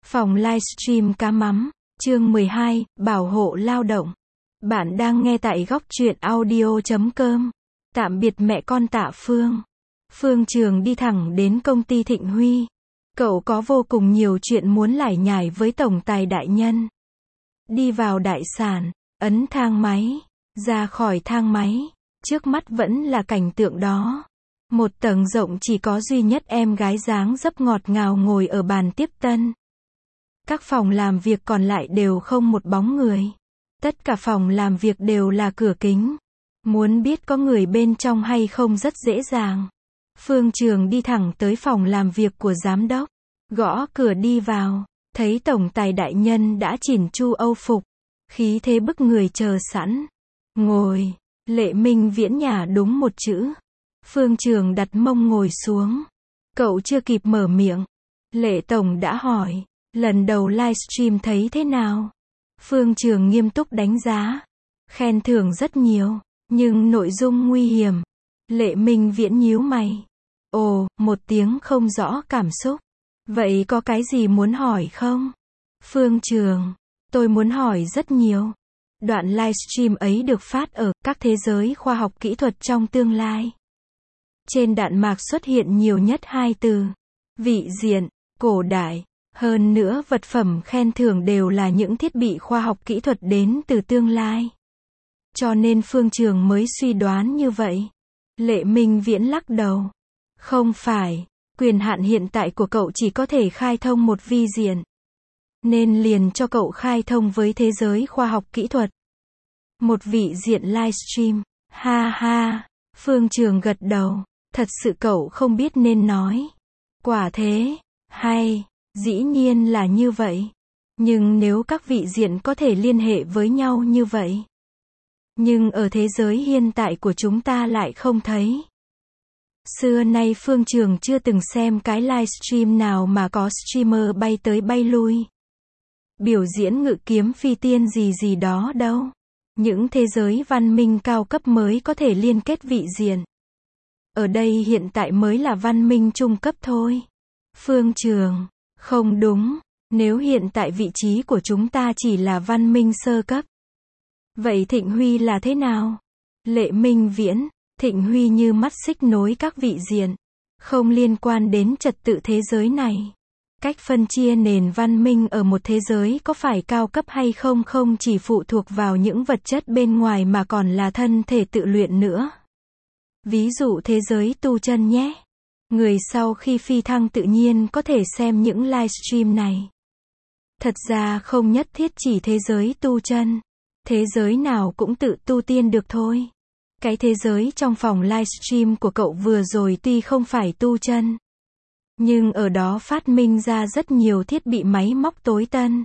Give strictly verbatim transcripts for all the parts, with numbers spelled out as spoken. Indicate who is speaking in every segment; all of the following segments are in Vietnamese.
Speaker 1: Phòng livestream cá mắm, chương mười hai, bảo hộ lao động. Bạn đang nghe tại góc truyện audio chấm com. Tạm biệt mẹ con Tạ Phương. Phương Trường đi thẳng đến công ty Thịnh Huy. Cậu có vô cùng nhiều chuyện muốn lải nhải với tổng tài đại nhân. Đi vào đại sảnh, ấn thang máy, ra khỏi thang máy, trước mắt vẫn là cảnh tượng đó. Một tầng rộng chỉ có duy nhất em gái dáng dấp ngọt ngào ngồi ở bàn tiếp tân. Các phòng làm việc còn lại đều không một bóng người. Tất cả phòng làm việc đều là cửa kính. Muốn biết có người bên trong hay không rất dễ dàng. Phương Trường đi thẳng tới phòng làm việc của giám đốc. Gõ cửa đi vào, thấy tổng tài đại nhân đã chỉn chu âu phục. Khí thế bức người chờ sẵn. Ngồi, Lệ Minh Viễn nhả đúng một chữ. Phương Trường đặt mông ngồi xuống. Cậu chưa kịp mở miệng. Lệ Tổng đã hỏi, lần đầu livestream thấy thế nào? Phương Trường nghiêm túc đánh giá. Khen thưởng rất nhiều, nhưng nội dung nguy hiểm. Lệ Minh Viễn nhíu mày. Ồ, một tiếng không rõ cảm xúc. Vậy có cái gì muốn hỏi không? Phương Trường, tôi muốn hỏi rất nhiều. Đoạn livestream ấy được phát ở các thế giới khoa học kỹ thuật trong tương lai. Trên đạn mạc xuất hiện nhiều nhất hai từ. Vị diện, cổ đại. Hơn nữa vật phẩm khen thưởng đều là những thiết bị khoa học kỹ thuật đến từ tương lai. Cho nên Phương Trường mới suy đoán như vậy. Lệ Minh Viễn lắc đầu. Không phải, quyền hạn hiện tại của cậu chỉ có thể khai thông một vi diện. Nên liền cho cậu khai thông với thế giới khoa học kỹ thuật. Một vị diện livestream. Ha ha, Phương Trường gật đầu. Thật sự cậu không biết nên nói. Quả thế, hay, dĩ nhiên là như vậy. Nhưng nếu các vị diện có thể liên hệ với nhau như vậy. Nhưng ở thế giới hiện tại của chúng ta lại không thấy. Xưa nay Phương Trường chưa từng xem cái livestream nào mà có streamer bay tới bay lui. Biểu diễn ngự kiếm phi tiên gì gì đó đâu. Những thế giới văn minh cao cấp mới có thể liên kết vị diện. Ở đây hiện tại mới là văn minh trung cấp thôi. Phương Trường, không đúng, nếu hiện tại vị trí của chúng ta chỉ là văn minh sơ cấp. Vậy Thịnh Huy là thế nào? Lệ Minh Viễn, Thịnh Huy như mắt xích nối các vị diện, không liên quan đến trật tự thế giới này. Cách phân chia nền văn minh ở một thế giới có phải cao cấp hay không không chỉ phụ thuộc vào những vật chất bên ngoài mà còn là thân thể tự luyện nữa. Ví dụ thế giới tu chân nhé. Người sau khi phi thăng tự nhiên có thể xem những livestream này. Thật ra không nhất thiết chỉ thế giới tu chân. Thế giới nào cũng tự tu tiên được thôi. Cái thế giới trong phòng livestream của cậu vừa rồi tuy không phải tu chân. Nhưng ở đó phát minh ra rất nhiều thiết bị máy móc tối tân.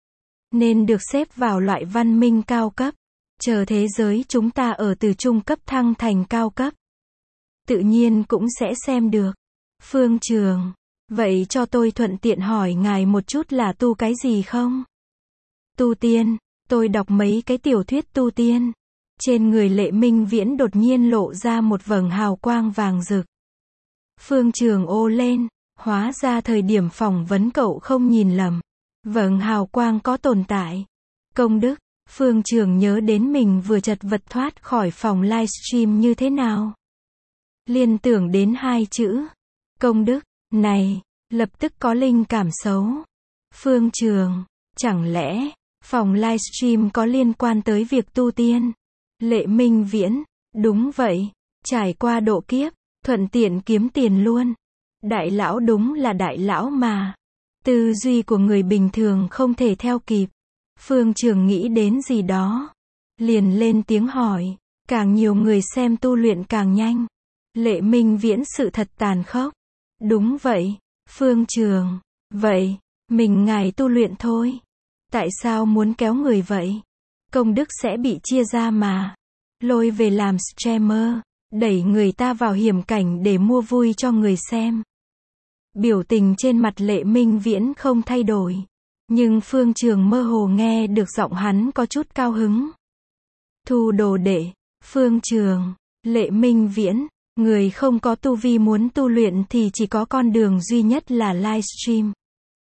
Speaker 1: Nên được xếp vào loại văn minh cao cấp. Chờ thế giới chúng ta ở từ trung cấp thăng thành cao cấp. Tự nhiên cũng sẽ xem được. Phương Trường, vậy cho tôi thuận tiện hỏi ngài một chút là tu cái gì không? Tu tiên, tôi đọc mấy cái tiểu thuyết tu tiên. Trên người Lệ Minh Viễn đột nhiên lộ ra một vầng hào quang vàng rực. Phương Trường ô lên, hóa ra thời điểm phỏng vấn cậu không nhìn lầm. Vầng hào quang có tồn tại. Công đức, Phương Trường nhớ đến mình vừa chật vật thoát khỏi phòng livestream như thế nào. Liên tưởng đến hai chữ. Công đức, này, lập tức có linh cảm xấu. Phương Trường, chẳng lẽ, phòng livestream có liên quan tới việc tu tiên? Lệ Minh Viễn, đúng vậy, trải qua độ kiếp, thuận tiện kiếm tiền luôn. Đại lão đúng là đại lão mà. Tư duy của người bình thường không thể theo kịp. Phương Trường nghĩ đến gì đó. Liền lên tiếng hỏi, càng nhiều người xem tu luyện càng nhanh. Lệ Minh Viễn sự thật tàn khốc. Đúng vậy, Phương Trường, vậy, mình ngài tu luyện thôi. Tại sao muốn kéo người vậy? Công đức sẽ bị chia ra mà. Lôi về làm streamer, đẩy người ta vào hiểm cảnh để mua vui cho người xem. Biểu tình trên mặt Lệ Minh Viễn không thay đổi. Nhưng Phương Trường mơ hồ nghe được giọng hắn có chút cao hứng. Thu đồ đệ, Phương Trường, Lệ Minh Viễn, người không có tu vi muốn tu luyện thì chỉ có con đường duy nhất là livestream.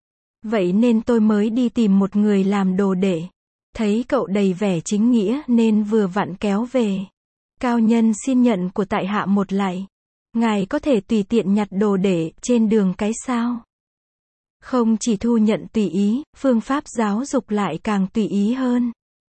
Speaker 1: Vậy nên tôi mới đi tìm một người làm đồ đệ. Thấy cậu đầy vẻ chính nghĩa nên vừa vặn kéo về. Cao nhân xin nhận của tại hạ một lạy. Ngài có thể tùy tiện nhặt đồ đệ trên đường cái sao? Không chỉ thu nhận tùy ý, phương pháp giáo dục lại càng tùy ý hơn.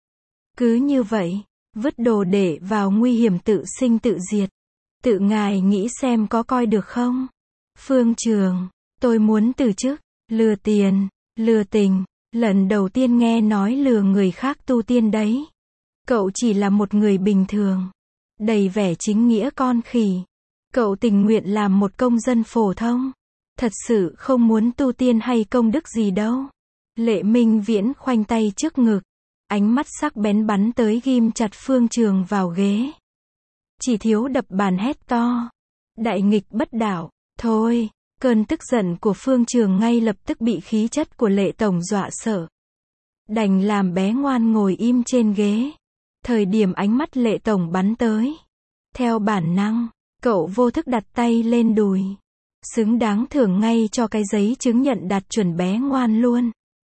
Speaker 1: Cứ như vậy, vứt đồ đệ vào nguy hiểm tự sinh tự diệt. Tự ngài nghĩ xem có coi được không? Phương Trường, tôi muốn từ chức, lừa tiền, lừa tình, lần đầu tiên nghe nói lừa người khác tu tiên đấy. Cậu chỉ là một người bình thường, đầy vẻ chính nghĩa con khỉ. Cậu tình nguyện làm một công dân phổ thông. Thật sự không muốn tu tiên hay công đức gì đâu. Lệ Minh Viễn khoanh tay trước ngực. Ánh mắt sắc bén bắn tới ghim chặt Phương Trường vào ghế. Chỉ thiếu đập bàn hét to. Đại nghịch bất đạo. Thôi, cơn tức giận của Phương Trường ngay lập tức bị khí chất của Lệ Tổng dọa sợ. Đành làm bé ngoan ngồi im trên ghế. Thời điểm ánh mắt Lệ Tổng bắn tới. Theo bản năng, cậu vô thức đặt tay lên đùi. Xứng đáng thưởng ngay cho cái giấy chứng nhận đạt chuẩn bé ngoan luôn.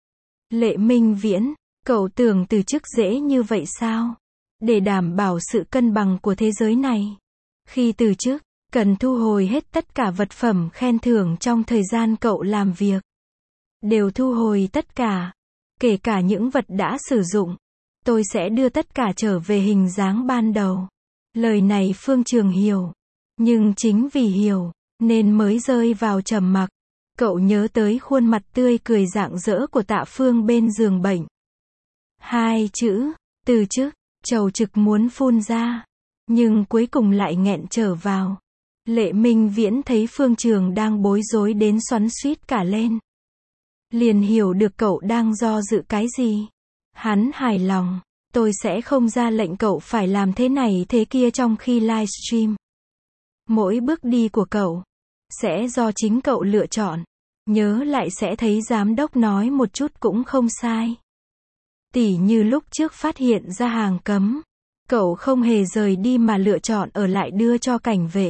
Speaker 1: Lệ Minh Viễn, cậu tưởng từ chức dễ như vậy sao? Để đảm bảo sự cân bằng của thế giới này. Khi từ chức, cần thu hồi hết tất cả vật phẩm khen thưởng trong thời gian cậu làm việc. Đều thu hồi tất cả. Kể cả những vật đã sử dụng. Tôi sẽ đưa tất cả trở về hình dáng ban đầu. Lời này Phương Trường hiểu. Nhưng chính vì hiểu, nên mới rơi vào trầm mặc. Cậu nhớ tới khuôn mặt tươi cười rạng rỡ của Tạ Phương bên giường bệnh. Hai chữ, từ chức, trầu trực muốn phun ra. Nhưng cuối cùng lại nghẹn trở vào. Lệ Minh Viễn thấy Phương Trường đang bối rối đến xoắn xuýt cả lên. Liền hiểu được cậu đang do dự cái gì. Hắn hài lòng, tôi sẽ không ra lệnh cậu phải làm thế này thế kia trong khi livestream. Mỗi bước đi của cậu sẽ do chính cậu lựa chọn. Nhớ lại sẽ thấy giám đốc nói một chút cũng không sai. Tỉ như lúc trước phát hiện ra hàng cấm, cậu không hề rời đi mà lựa chọn ở lại đưa cho cảnh vệ.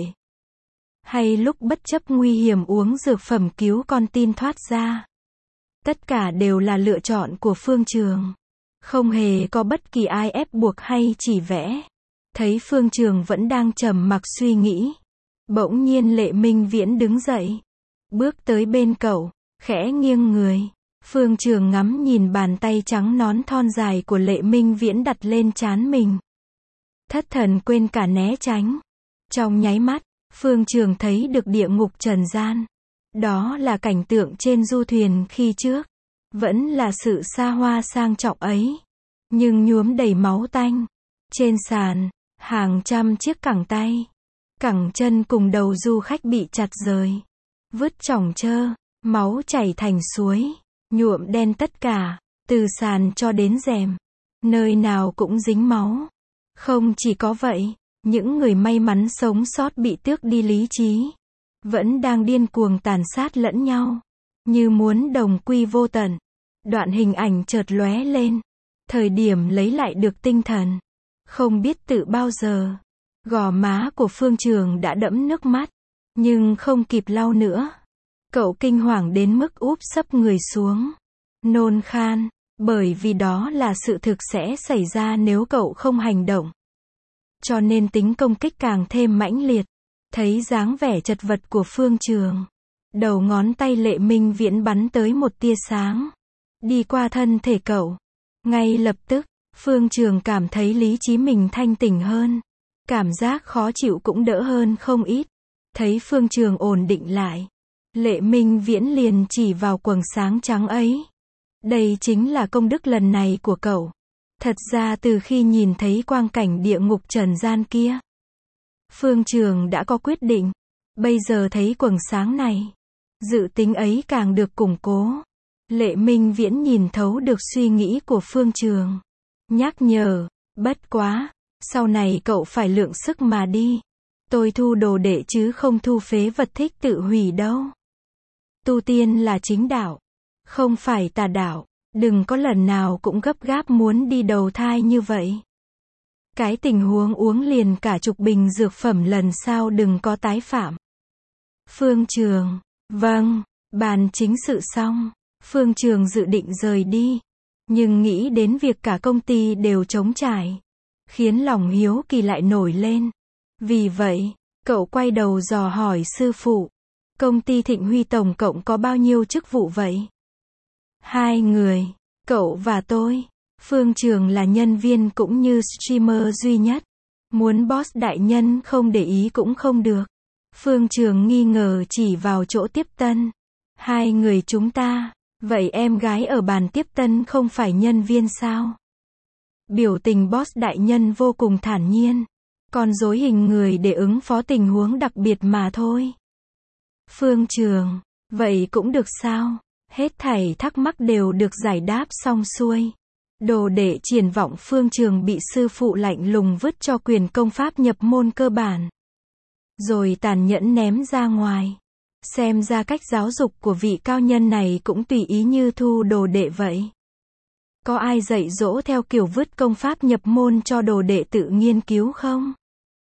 Speaker 1: Hay lúc bất chấp nguy hiểm uống dược phẩm cứu con tin thoát ra. Tất cả đều là lựa chọn của Phương Trường. Không hề có bất kỳ ai ép buộc hay chỉ vẽ. Thấy Phương Trường vẫn đang trầm mặc suy nghĩ. Bỗng nhiên Lệ Minh Viễn đứng dậy. Bước tới bên cậu, khẽ nghiêng người. Phương Trường ngắm nhìn bàn tay trắng nón thon dài của Lệ Minh Viễn đặt lên trán mình. Thất thần quên cả né tránh. Trong nháy mắt, Phương Trường thấy được địa ngục trần gian. Đó là cảnh tượng trên du thuyền khi trước. Vẫn là sự xa hoa sang trọng ấy. Nhưng nhuốm đầy máu tanh. Trên sàn, hàng trăm chiếc cẳng tay. Cẳng chân cùng đầu du khách bị chặt rời. Vứt chỏng trơ, máu chảy thành suối. Nhuộm đen tất cả, từ sàn cho đến rèm. Nơi nào cũng dính máu. Không chỉ có vậy, những người may mắn sống sót bị tước đi lý trí. Vẫn đang điên cuồng tàn sát lẫn nhau. Như muốn đồng quy vô tận. Đoạn hình ảnh chợt lóe lên. Thời điểm lấy lại được tinh thần. Không biết từ bao giờ. Gò má của Phương Trường đã đẫm nước mắt. Nhưng không kịp lau nữa. Cậu kinh hoàng đến mức úp sấp người xuống. Nôn khan. Bởi vì đó là sự thực sẽ xảy ra nếu cậu không hành động. Cho nên tính công kích càng thêm mãnh liệt. Thấy dáng vẻ chật vật của Phương Trường. Đầu ngón tay Lệ Minh Viễn bắn tới một tia sáng. Đi qua thân thể cậu. Ngay lập tức, Phương Trường cảm thấy lý trí mình thanh tỉnh hơn. Cảm giác khó chịu cũng đỡ hơn không ít. Thấy Phương Trường ổn định lại. Lệ Minh Viễn liền chỉ vào quầng sáng trắng ấy. Đây chính là công đức lần này của cậu. Thật ra từ khi nhìn thấy quang cảnh địa ngục trần gian kia, Phương Trường đã có quyết định. Bây giờ thấy quầng sáng này, dự tính ấy càng được củng cố. Lệ Minh Viễn nhìn thấu được suy nghĩ của Phương Trường. Nhắc nhở, bất quá, sau này cậu phải lượng sức mà đi. Tôi thu đồ đệ chứ không thu phế vật thích tự hủy đâu. Tu tiên là chính đạo, không phải tà đạo. Đừng có lần nào cũng gấp gáp muốn đi đầu thai như vậy. Cái tình huống uống liền cả chục bình dược phẩm lần sau đừng có tái phạm. Phương Trường, vâng, bàn chính sự xong. Phương Trường dự định rời đi, nhưng nghĩ đến việc cả công ty đều trống trải, khiến lòng hiếu kỳ lại nổi lên. Vì vậy, cậu quay đầu dò hỏi sư phụ, công ty Thịnh Huy tổng cộng có bao nhiêu chức vụ vậy? Hai người, cậu và tôi. Phương Trường là nhân viên cũng như streamer duy nhất. Muốn boss đại nhân không để ý cũng không được. Phương Trường nghi ngờ chỉ vào chỗ tiếp tân. Hai người chúng ta, vậy em gái ở bàn tiếp tân không phải nhân viên sao? Biểu tình boss đại nhân vô cùng thản nhiên. Con rối hình người để ứng phó tình huống đặc biệt mà thôi. Phương Trường, vậy cũng được sao? Hết thảy thắc mắc đều được giải đáp xong xuôi. Đồ đệ triển vọng Phương Trường bị sư phụ lạnh lùng vứt cho quyền công pháp nhập môn cơ bản, rồi tàn nhẫn ném ra ngoài. Xem ra cách giáo dục của vị cao nhân này cũng tùy ý như thu đồ đệ vậy. Có ai dạy dỗ theo kiểu vứt công pháp nhập môn cho đồ đệ tự nghiên cứu không?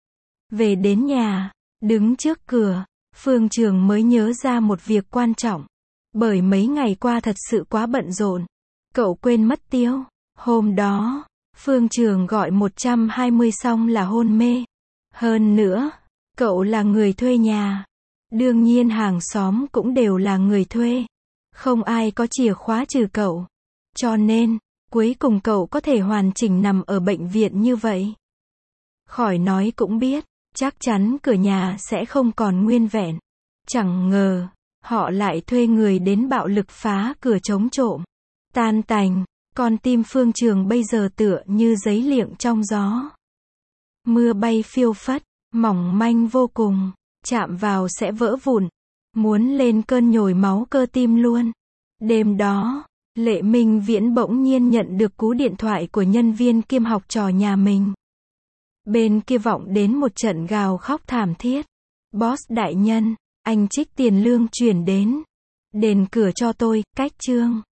Speaker 1: Về đến nhà, đứng trước cửa, Phương Trường mới nhớ ra một việc quan trọng. Bởi mấy ngày qua thật sự quá bận rộn, cậu quên mất tiêu. Hôm đó, Phương Trường gọi một trăm hai mươi xong là hôn mê. Hơn nữa, cậu là người thuê nhà. Đương nhiên hàng xóm cũng đều là người thuê. Không ai có chìa khóa trừ cậu. Cho nên, cuối cùng cậu có thể hoàn chỉnh nằm ở bệnh viện như vậy. Khỏi nói cũng biết, chắc chắn cửa nhà sẽ không còn nguyên vẹn. Chẳng ngờ, họ lại thuê người đến bạo lực phá cửa chống trộm. Tan tành, con tim Phương Trường bây giờ tựa như giấy liệng trong gió. Mưa bay phiêu phất, mỏng manh vô cùng, chạm vào sẽ vỡ vụn. Muốn lên cơn nhồi máu cơ tim luôn. Đêm đó, Lệ Minh Viễn bỗng nhiên nhận được cú điện thoại của nhân viên kiêm học trò nhà mình. Bên kia vọng đến một trận gào khóc thảm thiết. Boss đại nhân, anh trích tiền lương chuyển đến. Đền cửa cho tôi, cách chương.